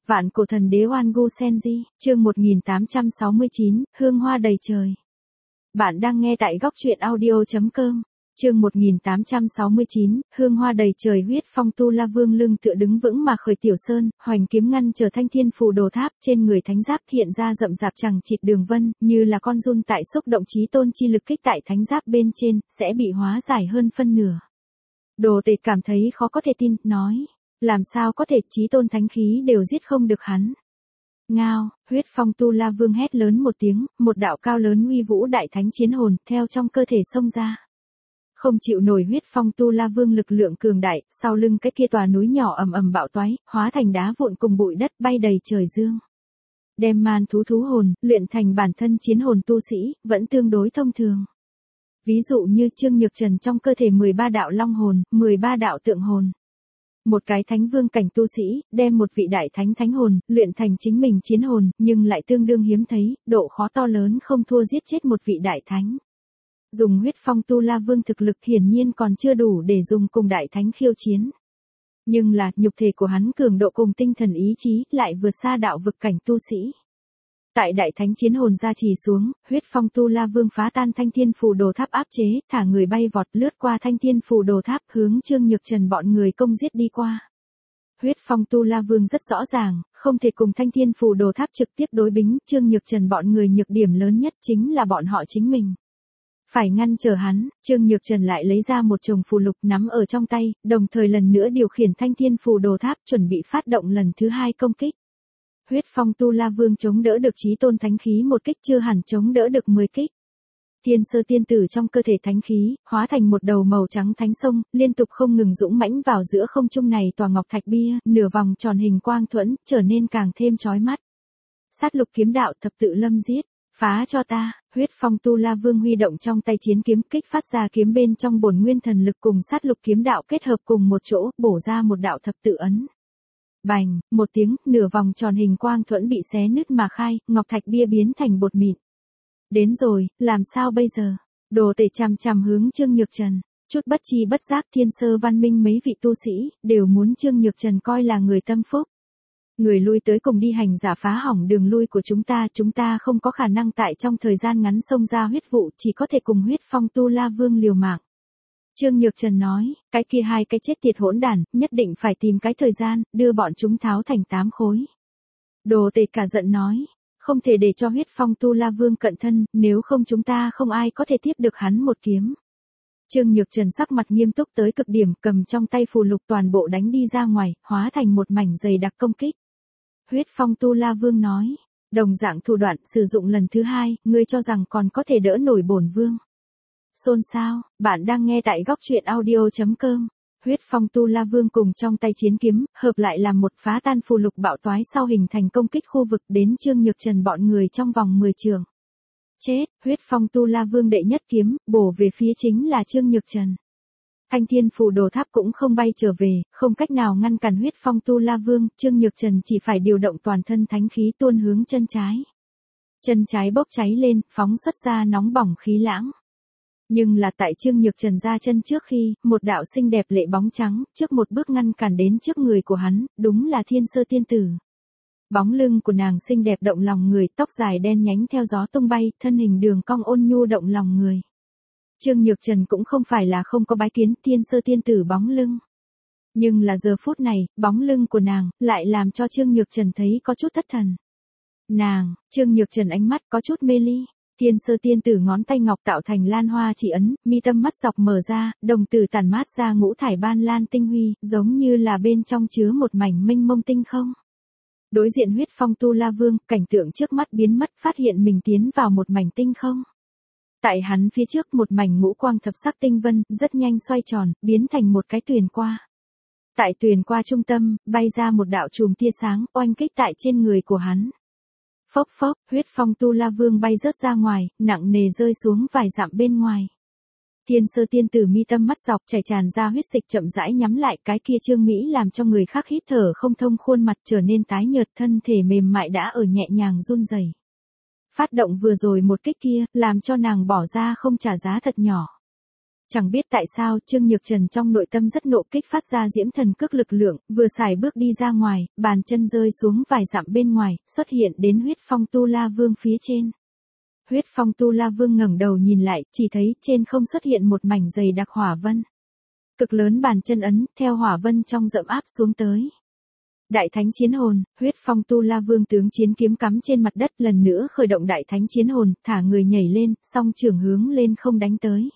Vạn cổ thần đế Oan Gu Senji, chương 1869, hương hoa đầy trời. Bạn đang nghe tại góc truyện audio.com. Chương 1869, hương hoa đầy trời. Huyết phong tu la vương lưng tựa đứng vững mà khởi tiểu sơn, hoành kiếm ngăn trở thanh thiên phù đồ tháp, trên người thánh giáp hiện ra rậm rạp chằng chịt đường vân, như là con giun tại xúc động chí tôn chi lực kích tại thánh giáp bên trên, sẽ bị hóa giải hơn phân nửa. Đồ Tể cảm thấy khó có thể tin, nói, làm sao có thể, chí tôn thánh khí đều giết không được hắn. Ngao, huyết phong tu la vương hét lớn một tiếng, một đạo cao lớn uy vũ đại thánh chiến hồn, theo trong cơ thể xông ra. Không chịu nổi huyết phong tu la vương lực lượng cường đại, sau lưng cái kia tòa núi nhỏ ầm ầm bạo toái, hóa thành đá vụn cùng bụi đất bay đầy trời dương. Đem man thú hồn, luyện thành bản thân chiến hồn tu sĩ, vẫn tương đối thông thường. Ví dụ như Trương Nhược Trần trong cơ thể 13 đạo long hồn, 13 đạo tượng hồn. Một cái thánh vương cảnh tu sĩ, đem một vị đại thánh hồn, luyện thành chính mình chiến hồn, nhưng lại tương đương hiếm thấy, độ khó to lớn không thua giết chết một vị đại thánh. Dùng huyết phong tu la vương thực lực hiển nhiên còn chưa đủ để dùng cùng đại thánh khiêu chiến. Nhưng là, nhục thể của hắn cường độ cùng tinh thần ý chí, lại vượt xa đạo vực cảnh tu sĩ. Tại đại thánh chiến hồn gia trì xuống, huyết phong tu la vương phá tan thanh thiên phù đồ tháp áp chế, thả người bay vọt lướt qua thanh thiên phù đồ tháp, hướng Trương Nhược Trần bọn người công giết đi qua. Huyết phong tu la vương rất rõ ràng, không thể cùng thanh thiên phù đồ tháp trực tiếp đối bính, Trương Nhược Trần bọn người nhược điểm lớn nhất chính là bọn họ chính mình. Phải ngăn trở hắn, Trương Nhược Trần lại lấy ra một chồng phù lục nắm ở trong tay, đồng thời lần nữa điều khiển thanh thiên phù đồ tháp chuẩn bị phát động lần thứ 2 công kích. Huyết phong tu la vương chống đỡ được chí tôn thánh khí một kích, chưa hẳn chống đỡ được 10 kích. Thiên sơ tiên tử trong cơ thể thánh khí, hóa thành một đầu màu trắng thánh sông, liên tục không ngừng dũng mãnh vào giữa không trung này tòa ngọc thạch bia, nửa vòng tròn hình quang thuẫn, trở nên càng thêm chói mắt. Sát lục kiếm đạo thập tự lâm giết, phá cho ta. Huyết phong tu la vương huy động trong tay chiến kiếm, kích phát ra kiếm bên trong bổn nguyên thần lực cùng sát lục kiếm đạo kết hợp cùng một chỗ, bổ ra một đạo thập tự ấn. Bành, một tiếng, nửa vòng tròn hình quang thuẫn bị xé nứt mà khai, ngọc thạch bia biến thành bột mịn. Đến rồi, làm sao bây giờ? Đồ Tể chằm chằm hướng Trương Nhược Trần, chút bất chi bất giác thiên sơ văn minh mấy vị tu sĩ, đều muốn Trương Nhược Trần coi là người tâm phúc. Người lui tới cùng đi hành giả phá hỏng đường lui của chúng ta không có khả năng tại trong thời gian ngắn xông ra huyết vụ, chỉ có thể cùng huyết phong tu la vương liều mạng. Trương Nhược Trần nói, cái kia hai cái chết tiệt hỗn đản, nhất định phải tìm cái thời gian, đưa bọn chúng tháo thành 8 khối. Đồ Tể cả giận nói, không thể để cho huyết phong tu la vương cận thân, nếu không chúng ta không ai có thể tiếp được hắn một kiếm. Trương Nhược Trần sắc mặt nghiêm túc tới cực điểm, cầm trong tay phù lục toàn bộ đánh đi ra ngoài, hóa thành một mảnh dày đặc công kích. Huyết phong tu la vương nói, đồng dạng thủ đoạn sử dụng lần thứ 2, ngươi cho rằng còn có thể đỡ nổi bổn vương. Xôn xao, bạn đang nghe tại góc truyện audio.com. Huyết phong tu la vương cùng trong tay chiến kiếm, hợp lại làm một phá tan phù lục bạo toái sau hình thành công kích khu vực đến Trương Nhược Trần bọn người trong vòng 10 trường. Chết, huyết phong tu la vương đệ nhất kiếm, bổ về phía chính là Trương Nhược Trần. Thanh thiên phù đồ tháp cũng không bay trở về, không cách nào ngăn cản huyết phong tu la vương, Trương Nhược Trần chỉ phải điều động toàn thân thánh khí tuôn hướng chân trái. Chân trái bốc cháy lên, phóng xuất ra nóng bỏng khí lãng. Nhưng là tại Trương Nhược Trần ra chân trước khi, một đạo xinh đẹp lệ bóng trắng, trước một bước ngăn cản đến trước người của hắn, đúng là thiên sơ tiên tử. Bóng lưng của nàng xinh đẹp động lòng người, tóc dài đen nhánh theo gió tung bay, thân hình đường cong ôn nhu động lòng người. Trương Nhược Trần cũng không phải là không có bái kiến thiên sơ tiên tử bóng lưng. Nhưng là giờ phút này, bóng lưng của nàng, lại làm cho Trương Nhược Trần thấy có chút thất thần. Trương Nhược Trần ánh mắt có chút mê ly. Thiên sơ tiên tử ngón tay ngọc tạo thành lan hoa chỉ ấn, mi tâm mắt dọc mở ra, đồng tử tản mát ra ngũ thải ban lan tinh huy, giống như là bên trong chứa một mảnh mênh mông tinh không. Đối diện huyết phong tu la vương, cảnh tượng trước mắt biến mất, phát hiện mình tiến vào một mảnh tinh không. Tại hắn phía trước một mảnh ngũ quang thập sắc tinh vân, rất nhanh xoay tròn, biến thành một cái tuyền qua. Tại tuyền qua trung tâm, bay ra một đạo chùm tia sáng, oanh kích tại trên người của hắn. Phốc phốc, huyết phong tu la vương bay rớt ra ngoài, nặng nề rơi xuống vài dặm bên ngoài. Thiên sơ tiên tử mi tâm mắt dọc chảy tràn ra huyết dịch chậm rãi nhắm lại, cái kia Trương Mỹ làm cho người khác hít thở không thông, khuôn mặt trở nên tái nhợt, thân thể mềm mại đã ở nhẹ nhàng run rẩy. Phát động vừa rồi một kích kia, làm cho nàng bỏ ra không trả giá thật nhỏ. Chẳng biết tại sao Trương Nhược Trần trong nội tâm rất nộ kích phát ra diễm thần cước lực lượng, vừa xài bước đi ra ngoài, bàn chân rơi xuống vài dặm bên ngoài, xuất hiện đến huyết phong tu la vương phía trên. Huyết phong tu la vương ngẩng đầu nhìn lại, chỉ thấy trên không xuất hiện một mảnh dày đặc hỏa vân. Cực lớn bàn chân ấn, theo hỏa vân trong rậm áp xuống tới. Đại thánh chiến hồn, huyết phong tu la vương tướng chiến kiếm cắm trên mặt đất, lần nữa khởi động đại thánh chiến hồn, thả người nhảy lên, song trường hướng lên không đánh tới.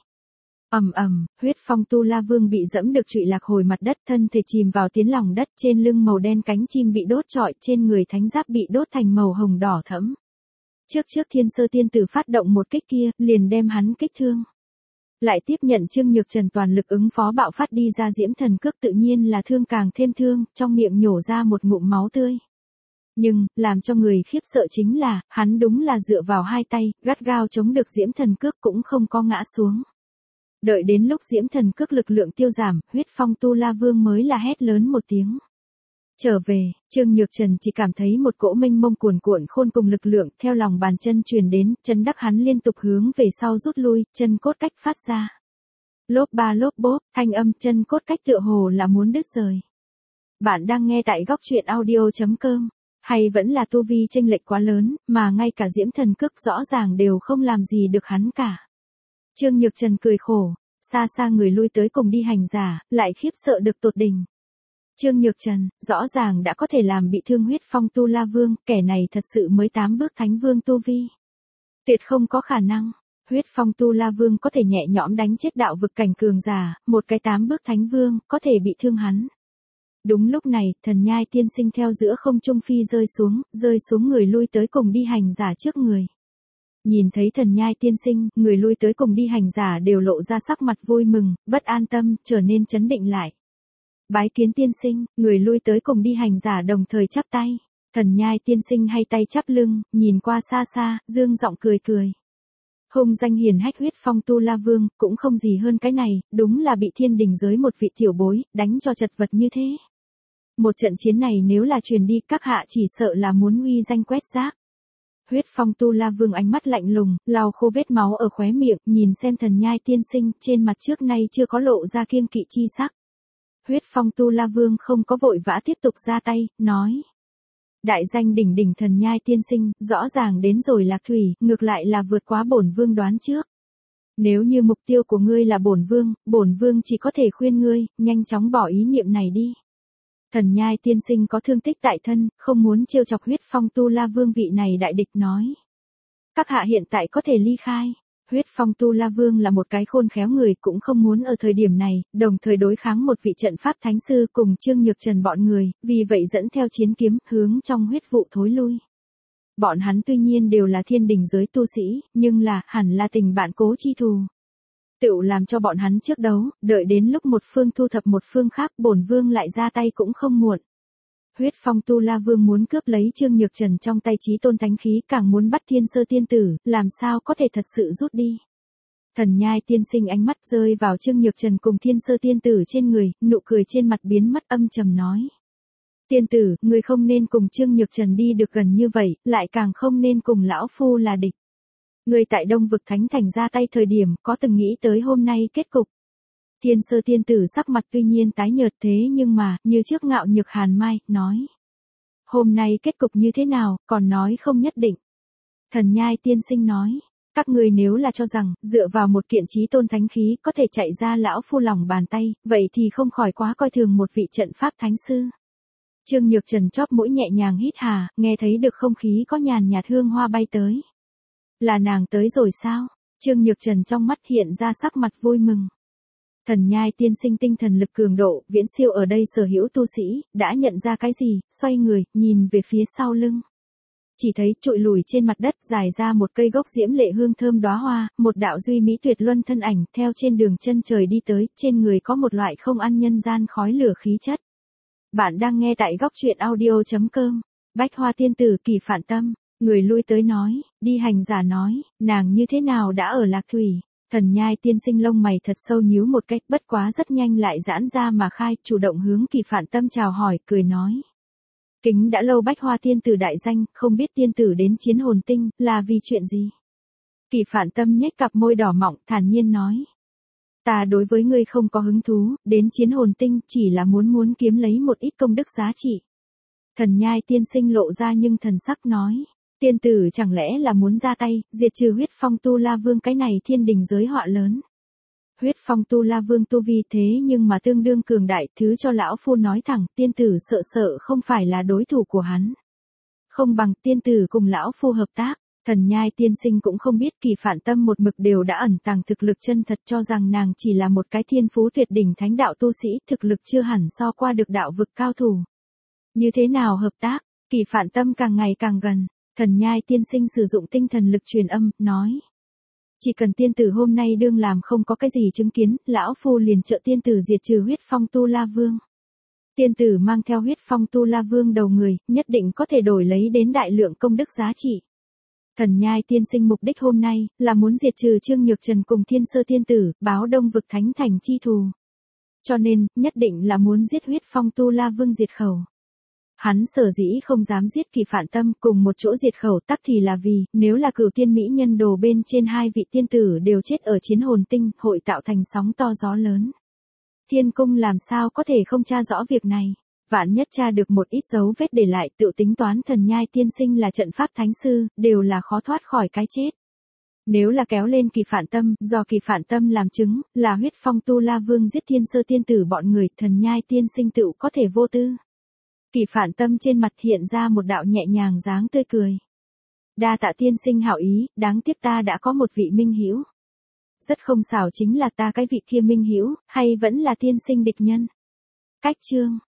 Ầm ầm, huyết phong tu la vương bị dẫm được trụy lạc hồi mặt đất, thân thể chìm vào tiến lòng đất, trên lưng màu đen cánh chim bị đốt trọi, trên người thánh giáp bị đốt thành màu hồng đỏ thẫm. Trước thiên sơ tiên tử phát động một kích kia, liền đem hắn kích thương. Lại tiếp nhận Trương Nhược Trần toàn lực ứng phó bạo phát đi ra diễm thần cước, tự nhiên là thương càng thêm thương, trong miệng nhổ ra một ngụm máu tươi. Nhưng, làm cho người khiếp sợ chính là, hắn đúng là dựa vào hai tay, gắt gao chống được diễm thần cước cũng không có ngã xuống. Đợi đến lúc diễm thần cước lực lượng tiêu giảm, huyết phong tu la vương mới là hét lớn một tiếng. Trở về, Trương Nhược Trần chỉ cảm thấy một cỗ mênh mông cuồn cuộn khôn cùng lực lượng theo lòng bàn chân truyền đến, chân đắc hắn liên tục hướng về sau rút lui, chân cốt cách phát ra. Lốp ba lốp bốp, thanh âm chân cốt cách tựa hồ là muốn đứt rời. Bạn đang nghe tại góc truyện audio.com, hay vẫn là tu vi chênh lệch quá lớn, mà ngay cả diễm thần cước rõ ràng đều không làm gì được hắn cả. Trương Nhược Trần cười khổ, xa xa người lui tới cùng đi hành giả, lại khiếp sợ được tột đỉnh. Trương Nhược Trần, rõ ràng đã có thể làm bị thương huyết phong tu la vương, kẻ này thật sự mới 8 bước thánh vương tu vi. Tuyệt không có khả năng, huyết phong tu la vương có thể nhẹ nhõm đánh chết đạo vực cảnh cường giả, một cái 8 bước thánh vương, có thể bị thương hắn. Đúng lúc này, thần nhai tiên sinh theo giữa không trung phi rơi xuống người lui tới cùng đi hành giả trước người. Nhìn thấy thần nhai tiên sinh, người lui tới cùng đi hành giả đều lộ ra sắc mặt vui mừng, bất an tâm, trở nên chấn định lại. Bái kiến tiên sinh, người lui tới cùng đi hành giả đồng thời chắp tay. Thần nhai tiên sinh hay tay chắp lưng, nhìn qua xa xa, dương giọng cười cười. Hung danh hiền hách huyết phong tu la vương, cũng không gì hơn cái này, đúng là bị thiên đình giới một vị tiểu bối, đánh cho chật vật như thế. Một trận chiến này nếu là truyền đi, các hạ chỉ sợ là muốn uy danh quét rác. Huyết phong tu la vương ánh mắt lạnh lùng, lau khô vết máu ở khóe miệng, nhìn xem thần nhai tiên sinh, trên mặt trước nay chưa có lộ ra kiêng kỵ chi sắc. Huyết phong tu la vương không có vội vã tiếp tục ra tay, nói. Đại danh đỉnh đỉnh thần nhai tiên sinh, rõ ràng đến rồi Lạc Thủy, ngược lại là vượt quá bổn vương đoán trước. Nếu như mục tiêu của ngươi là bổn vương chỉ có thể khuyên ngươi, nhanh chóng bỏ ý niệm này đi. Thần nhai tiên sinh có thương tích tại thân, không muốn trêu chọc huyết phong tu la vương vị này đại địch nói. Các hạ hiện tại có thể ly khai. Huyết phong tu la vương là một cái khôn khéo người, cũng không muốn ở thời điểm này, đồng thời đối kháng một vị trận pháp thánh sư cùng Trương Nhược Trần bọn người, vì vậy dẫn theo chiến kiếm, hướng trong huyết vụ thối lui. Bọn hắn tuy nhiên đều là thiên đình giới tu sĩ, nhưng là, hẳn là tình bạn cố chi thù. Tựu làm cho bọn hắn trước đấu, đợi đến lúc một phương thu thập một phương khác, bổn vương lại ra tay cũng không muộn. Huyết phong tu la vương muốn cướp lấy Trương Nhược Trần trong tay chí tôn thánh khí, càng muốn bắt thiên sơ tiên tử, làm sao có thể thật sự rút đi. Thần nhai tiên sinh ánh mắt rơi vào Trương Nhược Trần cùng thiên sơ tiên tử trên người, nụ cười trên mặt biến mất, âm trầm nói. Tiên tử, người không nên cùng Trương Nhược Trần đi được gần như vậy, lại càng không nên cùng lão phu là địch. Người tại Đông vực Thánh Thành ra tay thời điểm, có từng nghĩ tới hôm nay kết cục. Thiên sơ tiên tử sắc mặt tuy nhiên tái nhợt, thế nhưng mà, như trước ngạo nhược hàn mai, nói. Hôm nay kết cục như thế nào, còn nói không nhất định. Thần nhai tiên sinh nói. Các người nếu là cho rằng, dựa vào một kiện chí tôn thánh khí, có thể chạy ra lão phu lòng bàn tay, vậy thì không khỏi quá coi thường một vị trận pháp thánh sư. Trương Nhược Trần chóp mũi nhẹ nhàng hít hà, nghe thấy được không khí có nhàn nhạt hương hoa bay tới. Là nàng tới rồi sao? Trương Nhược Trần trong mắt hiện ra sắc mặt vui mừng. Thần nhai tiên sinh tinh thần lực cường độ, viễn siêu ở đây sở hữu tu sĩ, đã nhận ra cái gì, xoay người, nhìn về phía sau lưng. Chỉ thấy trụi lùi trên mặt đất dài ra một cây gốc diễm lệ hương thơm đóa hoa, một đạo duy mỹ tuyệt luân thân ảnh, theo trên đường chân trời đi tới, trên người có một loại không ăn nhân gian khói lửa khí chất. Bạn đang nghe tại góc truyện audio.com, Bách Hoa tiên tử Kỳ Phản Tâm, người lui tới nói, đi hành giả nói, nàng như thế nào đã ở Lạc Thủy. Thần nhai tiên sinh lông mày thật sâu nhíu một cách, bất quá rất nhanh lại giãn ra mà khai, chủ động hướng Kỳ Phản Tâm chào hỏi, cười nói. Kính đã lâu Bách Hoa tiên tử đại danh, không biết tiên tử đến Chiến Hồn Tinh, là vì chuyện gì? Kỳ Phản Tâm nhếch cặp môi đỏ mọng, thản nhiên nói. Ta đối với ngươi không có hứng thú, đến chiến hồn tinh chỉ là muốn kiếm lấy một ít công đức giá trị. Thần nhai tiên sinh lộ ra nhưng thần sắc nói. Tiên tử chẳng lẽ là muốn ra tay, diệt trừ huyết phong tu la vương cái này thiên đình giới họa lớn. Huyết phong tu la vương tu vi thế nhưng mà tương đương cường đại, thứ cho lão phu nói thẳng, tiên tử sợ không phải là đối thủ của hắn. Không bằng tiên tử cùng lão phu hợp tác. Thần nhai tiên sinh cũng không biết Kỳ Phạn Tâm một mực đều đã ẩn tàng thực lực chân thật, cho rằng nàng chỉ là một cái thiên phú tuyệt đỉnh thánh đạo tu sĩ, thực lực chưa hẳn so qua được đạo vực cao thủ. Như thế nào hợp tác? Kỳ Phạn Tâm càng ngày càng gần. Thần nhai tiên sinh sử dụng tinh thần lực truyền âm, nói. Chỉ cần tiên tử hôm nay đương làm không có cái gì chứng kiến, lão phu liền trợ tiên tử diệt trừ huyết phong tu la vương. Tiên tử mang theo huyết phong tu la vương đầu người, nhất định có thể đổi lấy đến đại lượng công đức giá trị. Thần nhai tiên sinh mục đích hôm nay, là muốn diệt trừ Trương Nhược Trần cùng Thiên Sơ tiên tử, báo Đông vực thánh thành chi thù. Cho nên, nhất định là muốn giết huyết phong tu la vương diệt khẩu. Hắn sở dĩ không dám giết Kỳ Phạn Tâm cùng một chỗ diệt khẩu tắc thì là vì, nếu là Cửu Tiên Mỹ Nhân đồ bên trên hai vị tiên tử đều chết ở chiến hồn tinh, hội tạo thành sóng to gió lớn. Thiên cung làm sao có thể không tra rõ việc này, vạn nhất tra được một ít dấu vết để lại, tự tính toán thần nhai tiên sinh là trận pháp thánh sư, đều là khó thoát khỏi cái chết. Nếu là kéo lên Kỳ Phạn Tâm, do Kỳ Phạn Tâm làm chứng, là huyết phong tu la vương giết Thiên Sơ tiên tử bọn người, thần nhai tiên sinh tự có thể vô tư. Kỳ Phạn Tâm trên mặt hiện ra một đạo nhẹ nhàng dáng tươi cười. Đa tạ tiên sinh hảo ý, đáng tiếc ta đã có một vị minh hữu. Rất không xảo chính là ta cái vị kia minh hữu, hay vẫn là tiên sinh địch nhân. Cách chương